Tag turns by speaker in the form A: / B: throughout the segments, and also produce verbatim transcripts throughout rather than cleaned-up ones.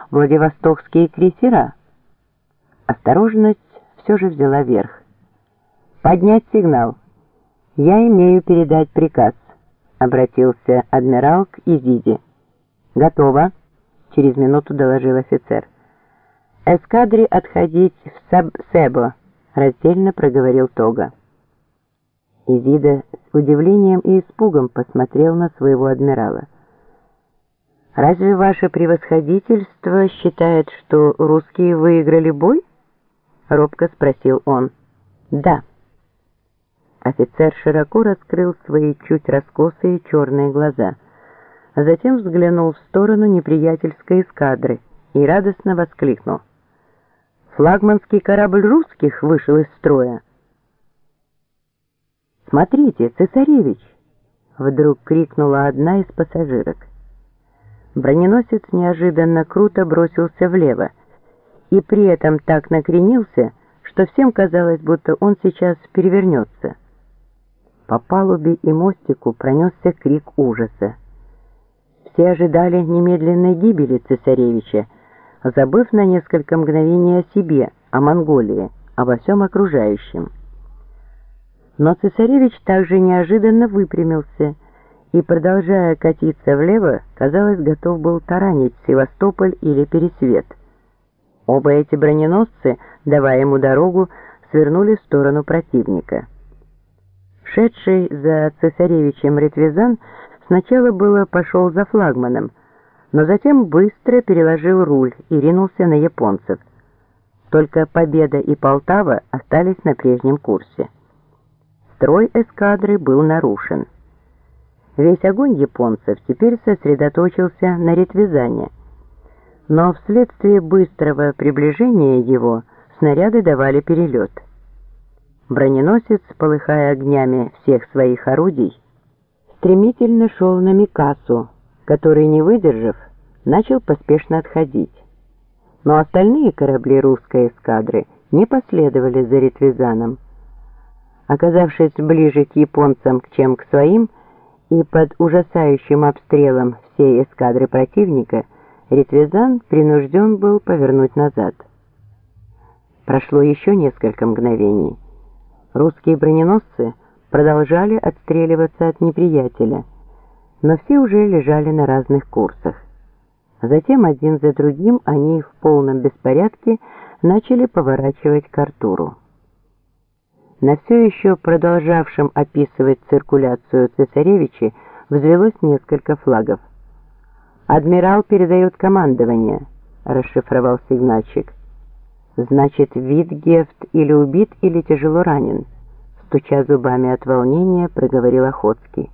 A: Владивостокские крейсера. Осторожность все же взяла верх. «Поднять сигнал. Я имею передать приказ», — обратился адмирал к Изиде. «Готово», — через минуту доложил офицер. «Эскадре отходить в Саб-Себо», — раздельно проговорил Тога. Изида с удивлением и испугом посмотрел на своего адмирала. «Разве ваше превосходительство считает, что русские выиграли бой?» — робко спросил он. «Да». Офицер широко раскрыл свои чуть раскосые черные глаза, а затем взглянул в сторону неприятельской эскадры и радостно воскликнул. «Флагманский корабль русских вышел из строя!» «Смотрите, цесаревич!» — вдруг крикнула одна из пассажирок. Броненосец неожиданно круто бросился влево и при этом так накренился, что всем казалось, будто он сейчас перевернется. По палубе и мостику пронесся крик ужаса. Все ожидали немедленной гибели цесаревича, забыв на несколько мгновений о себе, о Монголии, обо всем окружающем. Но цесаревич также неожиданно выпрямился и, продолжая катиться влево, казалось, готов был таранить Севастополь или Пересвет. Оба эти броненосцы, давая ему дорогу, свернули в сторону противника. Шедший за цесаревичем Ретвизан сначала было пошел за флагманом, но затем быстро переложил руль и ринулся на японцев. Только Победа и Полтава остались на прежнем курсе. Строй эскадры был нарушен. Весь огонь японцев теперь сосредоточился на Ретвизане, но вследствие быстрого приближения его снаряды давали перелет. Броненосец, полыхая огнями всех своих орудий, стремительно шел на Микасу, который, не выдержав, начал поспешно отходить. Но остальные корабли русской эскадры не последовали за Ретвизаном. Оказавшись ближе к японцам, чем к своим, и под ужасающим обстрелом всей эскадры противника, Ретвизан принужден был повернуть назад. Прошло еще несколько мгновений. Русские броненосцы продолжали отстреливаться от неприятеля, но все уже лежали на разных курсах. Затем один за другим они в полном беспорядке начали поворачивать к Артуру. На все еще продолжавшем описывать циркуляцию цесаревича взвелось несколько флагов. «Адмирал передает командование», — расшифровал сигнальщик. «Значит, Витгефт или убит, или тяжело ранен», — стуча зубами от волнения, проговорил Охотский.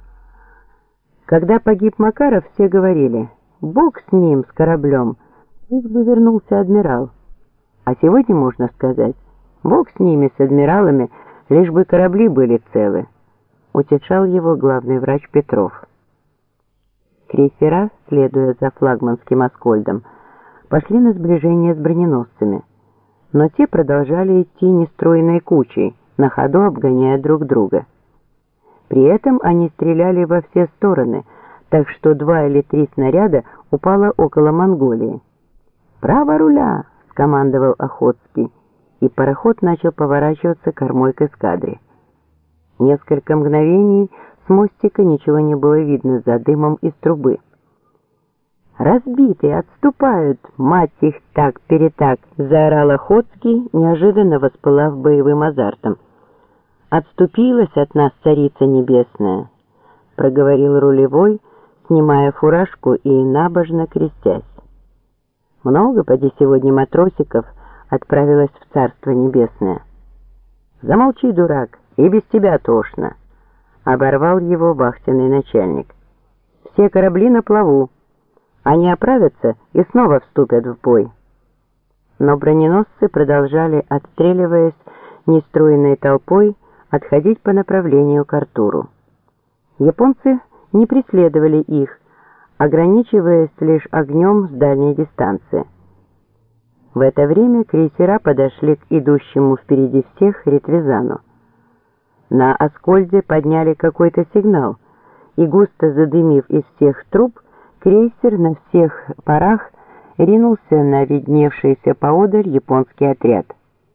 A: Когда погиб Макаров, все говорили: «Бог с ним, с кораблем, лишь бы вернулся адмирал». А сегодня можно сказать: «Бог с ними, с адмиралами, лишь бы корабли были целы», — утешал его главный врач Петров. Крейсера, следуя за флагманским Аскольдом, пошли на сближение с броненосцами, но те продолжали идти нестройной кучей, на ходу обгоняя друг друга. При этом они стреляли во все стороны, так что два или три снаряда упало около Монголии. «Право руля!» — скомандовал Охотский, и пароход начал поворачиваться кормой к эскадре. Несколько мгновений с мостика ничего не было видно за дымом из трубы. «Разбитые, отступают, мать их так-перетак!» — заорал Охотский, неожиданно воспылав боевым азартом. «Отступилась от нас царица небесная!» — проговорил рулевой, снимая фуражку и набожно крестясь. «Много, поди, сегодня матросиков отправилась в Царство Небесное». «Замолчи, дурак, и без тебя тошно!» — оборвал его вахтенный начальник. «Все корабли на плаву. Они оправятся и снова вступят в бой». Но броненосцы продолжали, отстреливаясь нестройной толпой, отходить по направлению к Артуру. Японцы не преследовали их, ограничиваясь лишь огнем с дальней дистанции. В это время крейсера подошли к идущему впереди всех Ретвизану. На Аскольде подняли какой-то сигнал, и, густо задымив из всех труб, крейсер на всех парах ринулся на видневшийся поодаль японский отряд.